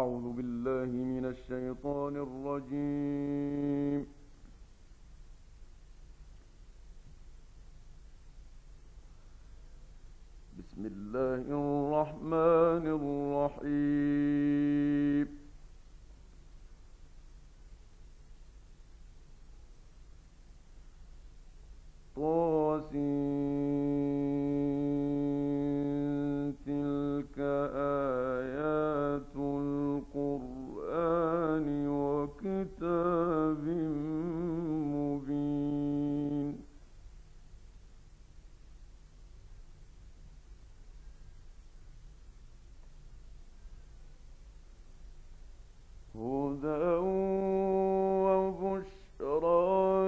أعوذ بالله من الشيطان الرجيم. بسم الله الرحمن الرحيم. تلك آيات القرآن وكتاب مبين. هدى وبشرى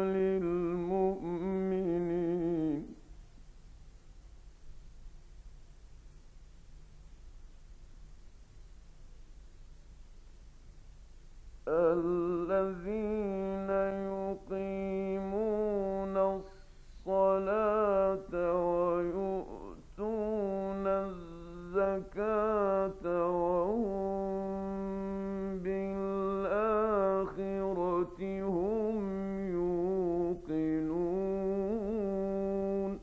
للمؤمنين. الذين يقيمون الصلاة ويؤتون الزكاة وهم بالآخرة هم يوقنون.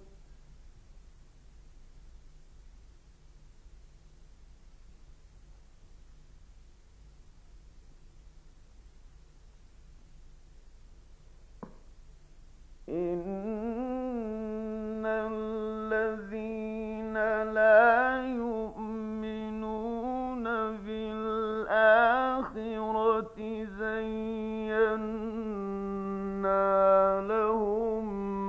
إن الذين لا يؤمنون بالآخرة زينا لهم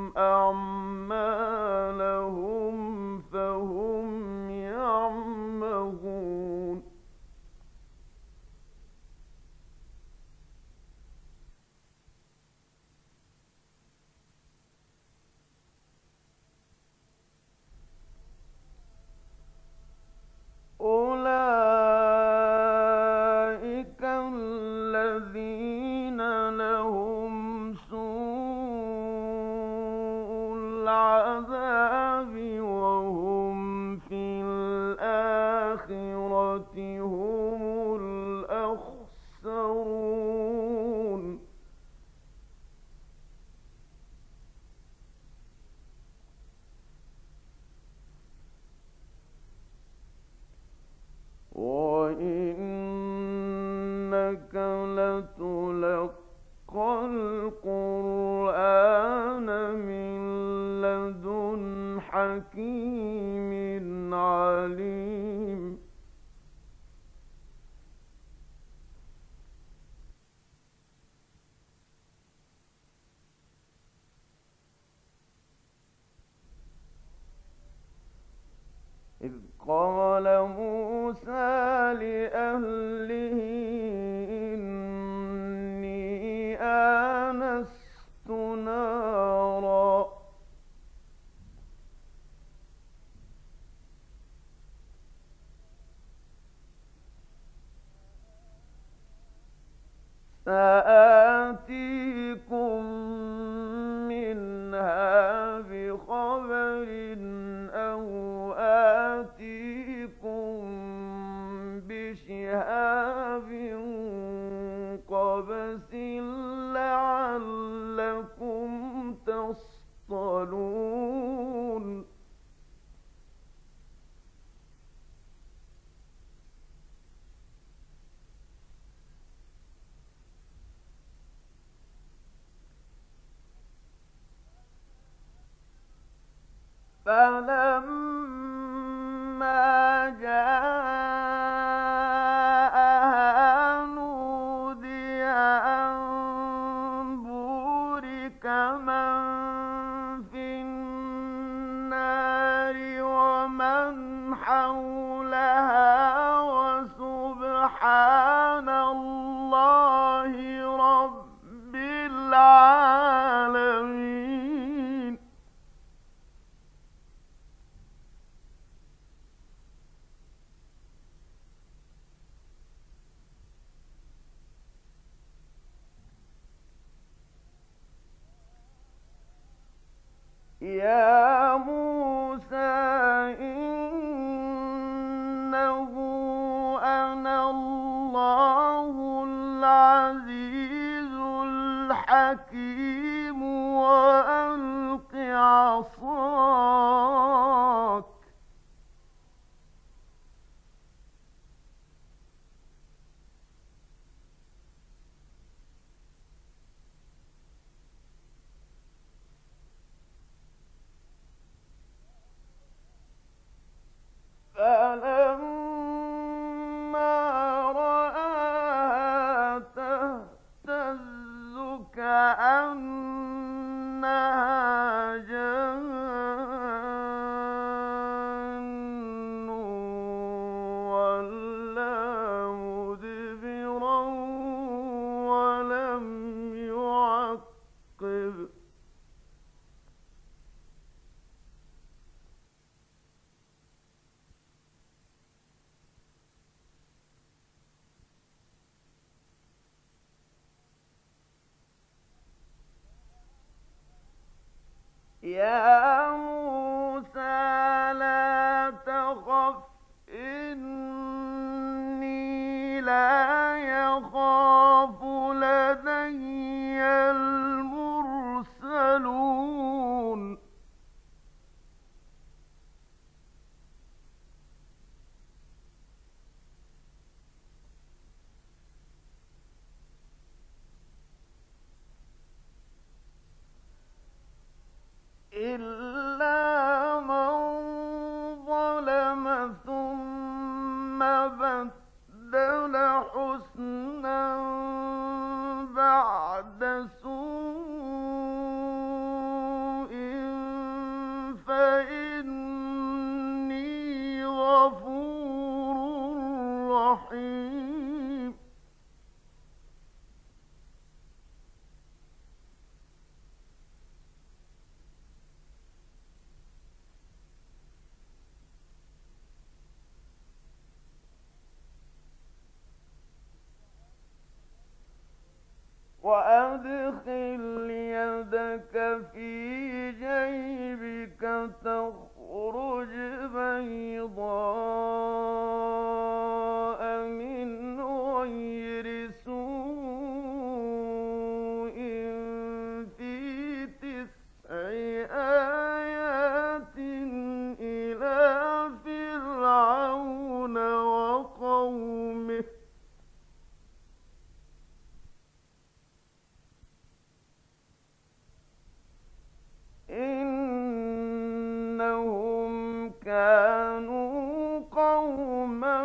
أعمالهم فهم يعمهون. أولئك الذين لهم سوء العذاب وهم في الآخرة هم الأخسرون. وإنك لتلقى القرآن من لدن حكيم عليم. إذ قال موسى لأهله إني آنست نارا سآتيكم منها بخبر أو آتيكم بشهاب قبس لعلكم تصطلون. فلما جاءها نودي أن بورك من في النار ومن حولها وسبحان الله رب العالمين. يا موسى لا يخاف لدي المرسلون إلا من ظلم ثم بدل حسنا بعد سوء فإني غفور رحيم وأدخل يدك في جيبك تخرج بيضاء من غير سوء في 9 آيات إلى فرعون وقومه إنهم كانوا قوما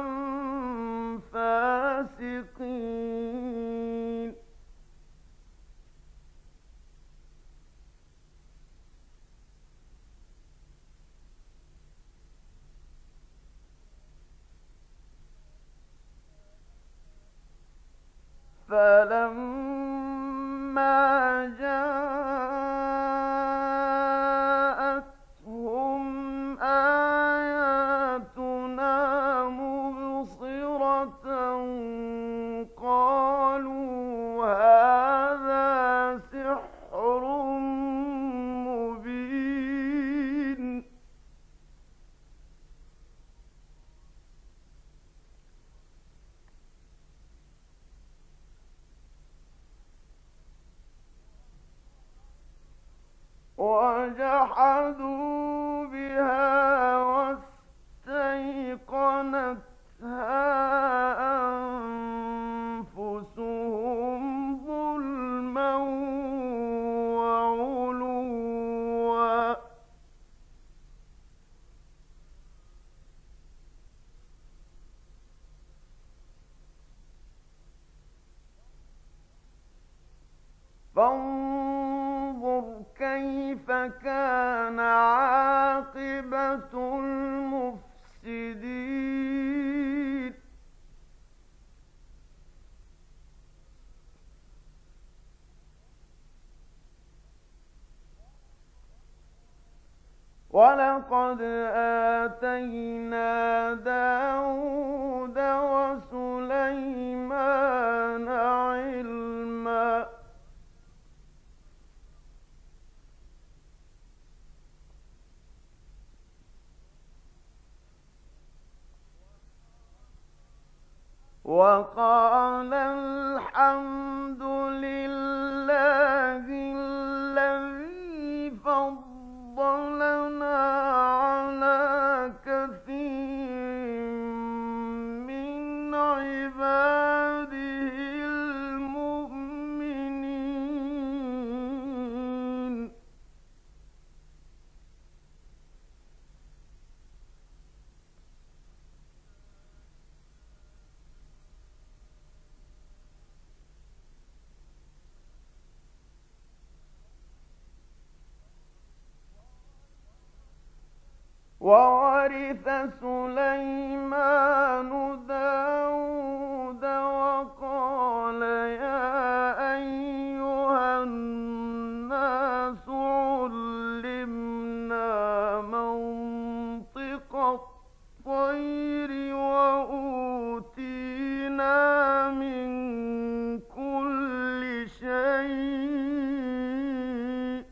فاسقين فلما جاءتهم آياتنا مبصرة قالوا هذا سحر مبين وجحدوا بها واستيقنتها أنفسهم ظلما وعلوا فانظر كيف كان عاقبة المفسدين ولقد آتينا داود وسليمان علما وقال الحمد لله الذي فضلنا على كثير من عباده المؤمنين وورث سليمان داود وقال يا أيها الناس علمنا منطق الطير وأوتينا من كل شيء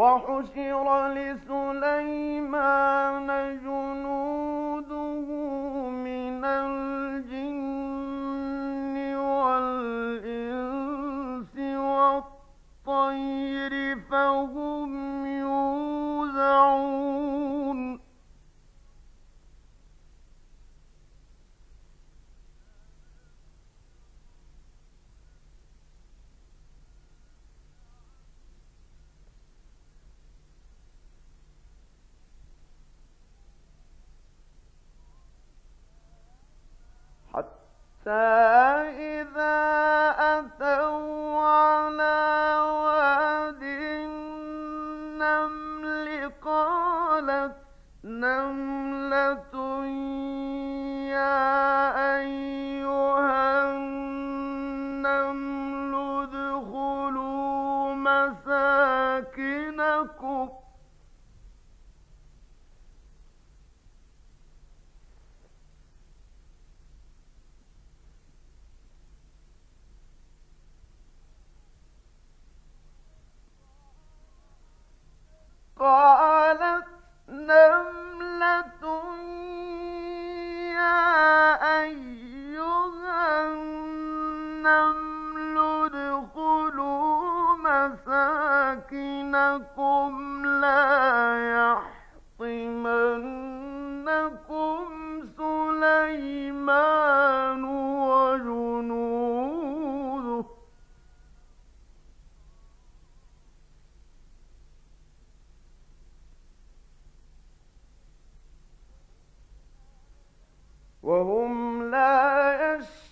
وحشر لسليمان جنوده من الجن والإنس والطير فهم يوزعون حتى إذا أتوا على واد النمل قالت نملة يا أيها النمل ادخلوا مساكنكم قالت نملة يا أيها النمل ادخلوا مساكنكم لا يحطمنكم سليمان وجنوده وهم لا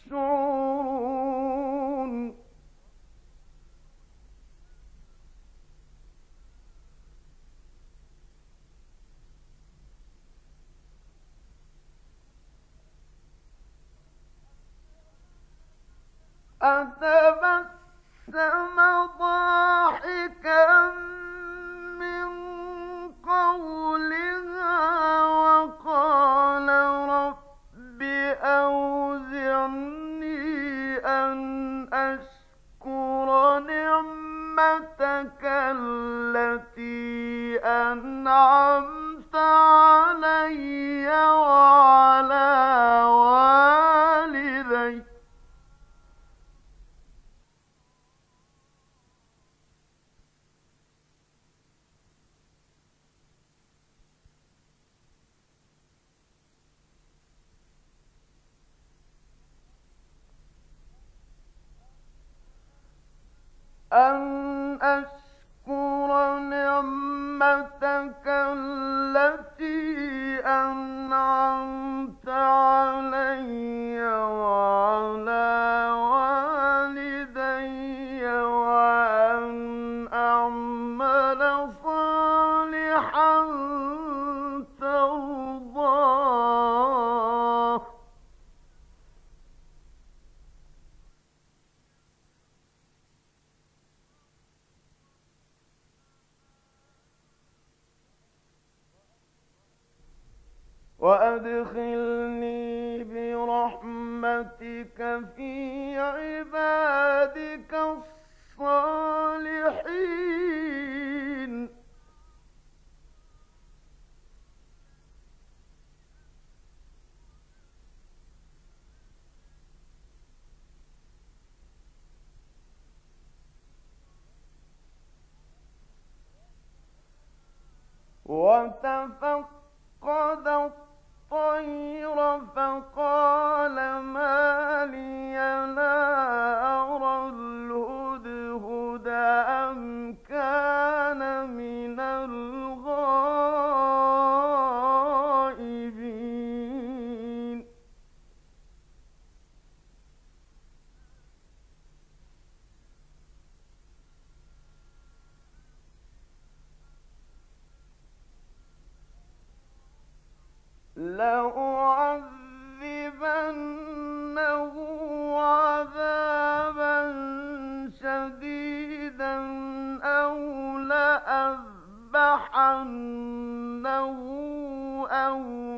يشعرون أتبسم ضاحكا من قولها وقال رب أوزعني أن أشكر نعمتك التي أنعمت علي وعلى والدي أن أشكر نعمتك التي أنعمت علي وعلى والدي وأن أعمل صالحا ترضاه وأدخلني برحمتك في عبادك الصالحين وتفقد الطير فقال ما لي لا أرى الهدهد أم كان من الغائبين لأعذبنه عذابا شديدا أو لأذبحنه أو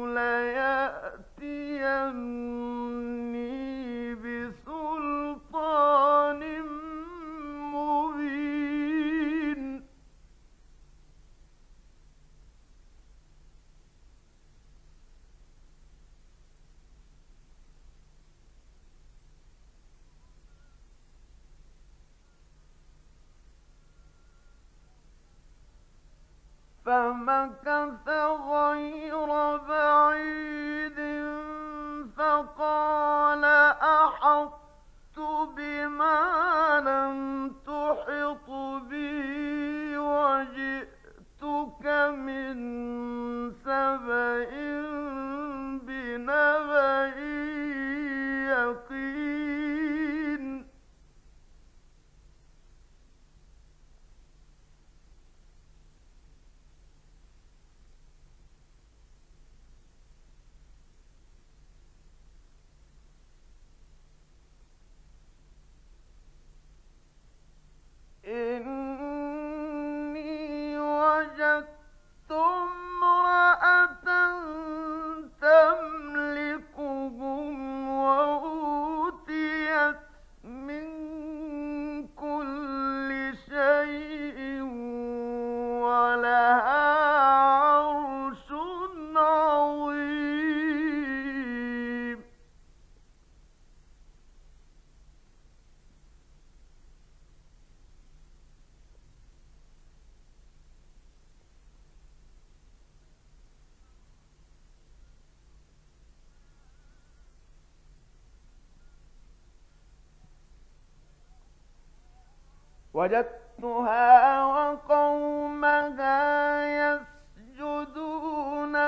ليأتيني بسلطان مبين فمكث غير بعيد فقال أحطت بما لم تحط به وجئتك من سبأ بنبأ يقين. إني وجدت امرأة تملكهم وأوتيت من كل شيء ولها عرش عظيم. وجدتها وقومها يسجدون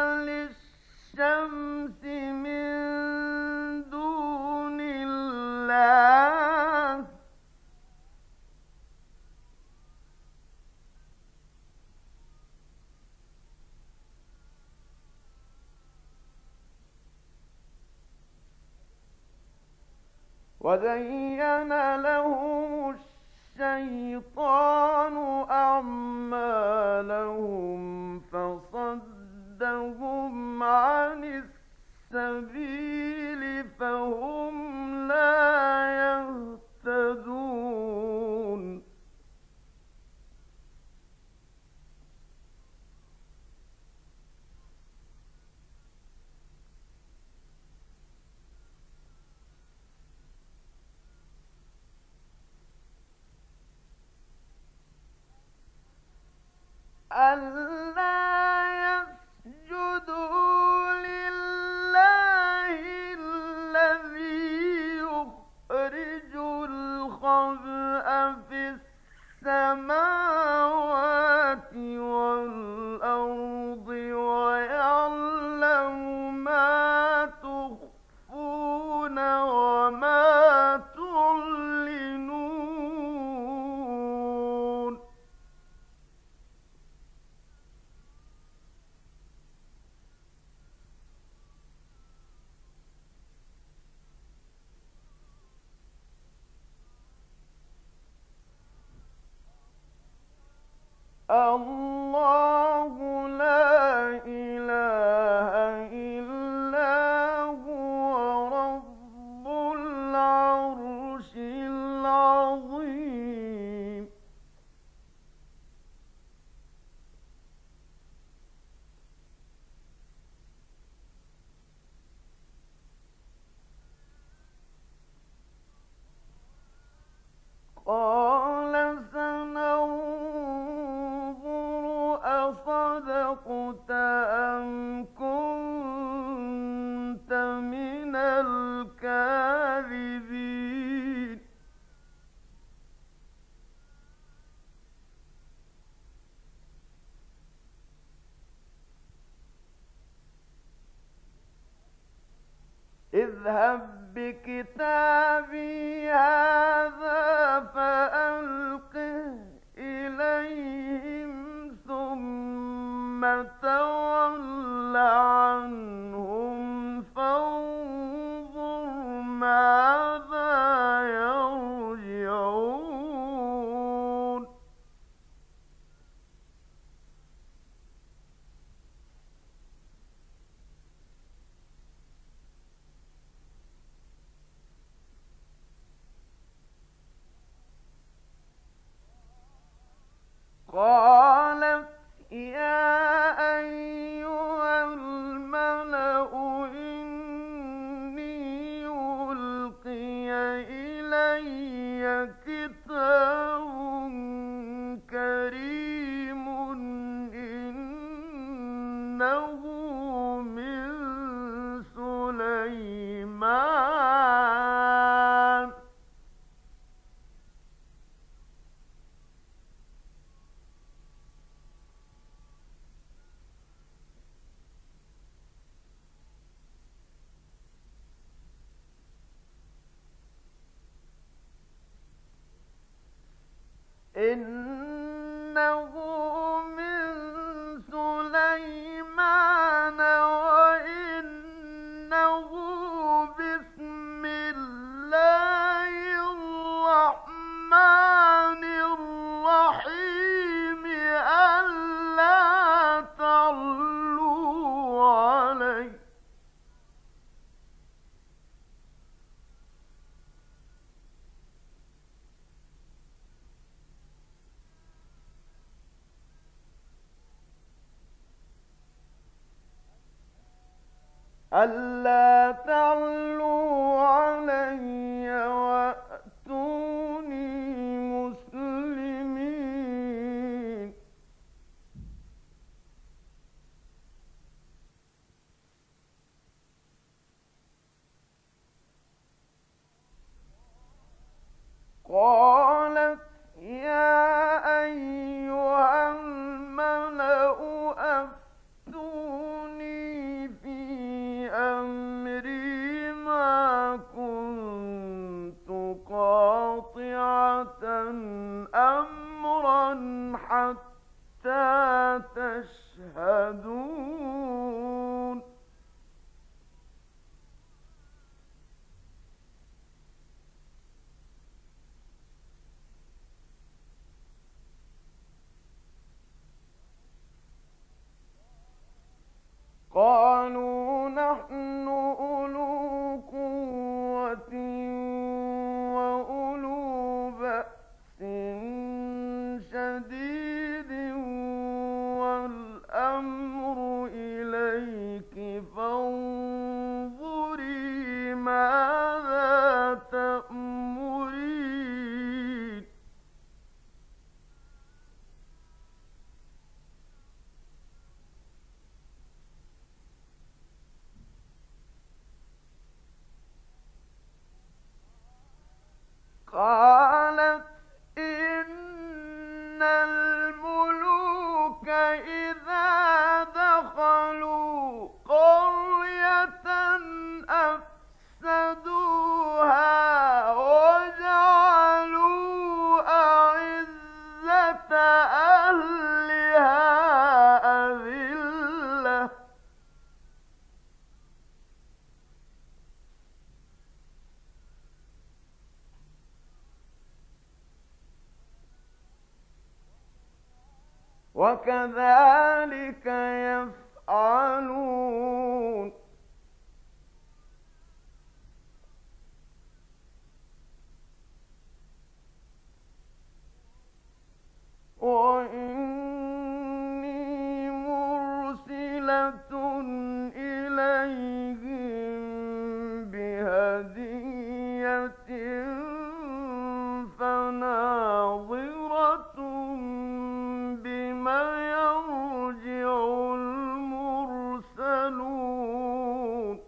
للشمس من دون الله وزين لهم الشيطان أعمالهم فصدهم عن السبيل فهم لا يهتدون. ألا يسجدوا لله الذي يخرج الخبأ في السماوات والأرض ويعلم ما تخفون وما تعلنون. الله لا إله إلا هو رب العرش العظيم. قال سننظر أصدقت أم كنت من الكاذبين. اذهب بكتابي هذا فألقه إليهم ثم تول عنهم فانظر ماذا يرجعون. قالت يا أيها الملأ إني ألقي إلي كتاب كريم إنه إنه من سليمان وإنه بسم الله الرحمن الرحيم ألا تعلوا علي وأتوني مسلمين قالت يا أيها الملأ أفتوني في أمري ما كنت قاطعة أمرا حتى تشهدون قالوا نحن أولو قوة وأولو بأس شديد والأمر إليك فانظري ماذا تأمرين قالت إن الملوك إذا دخلوا قرية أفسدوها وجعلوا أعزة أهلها أذلة وكذلك يفعلون وإني مرسلة إليهم بهدية فناظرة بما يرجع المرسلون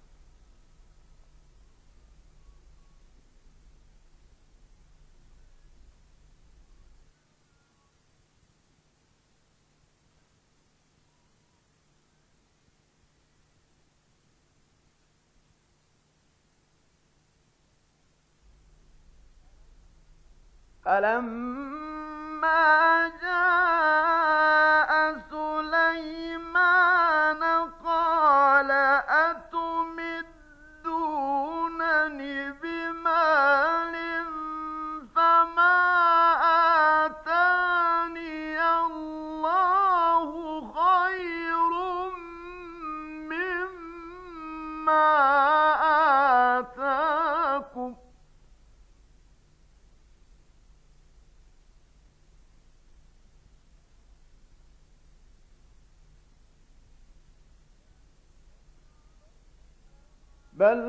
فلما جاء سليمان قال أتمدونني بمال فما آتاني الله خير مما آتاكم بل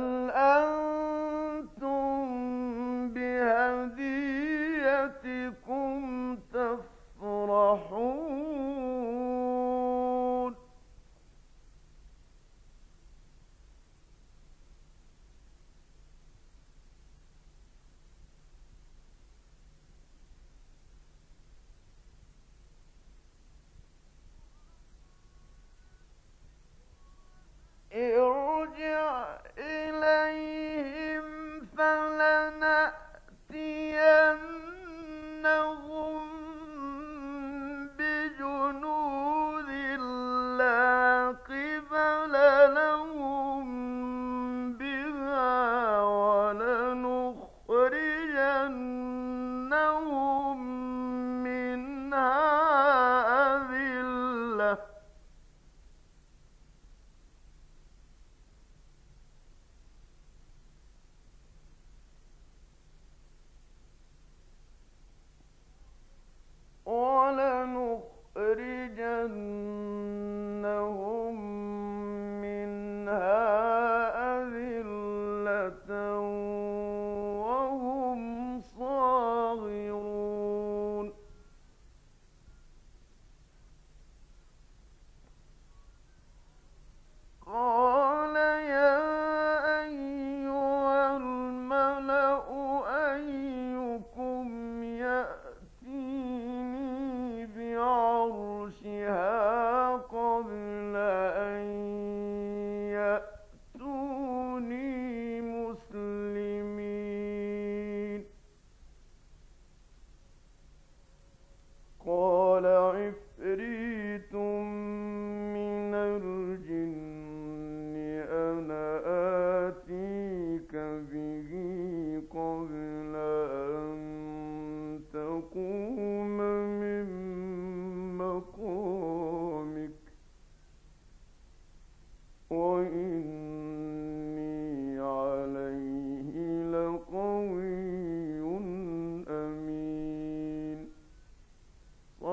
أنتم بهديتكم تفرحون ارجع إليه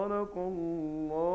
صدق الله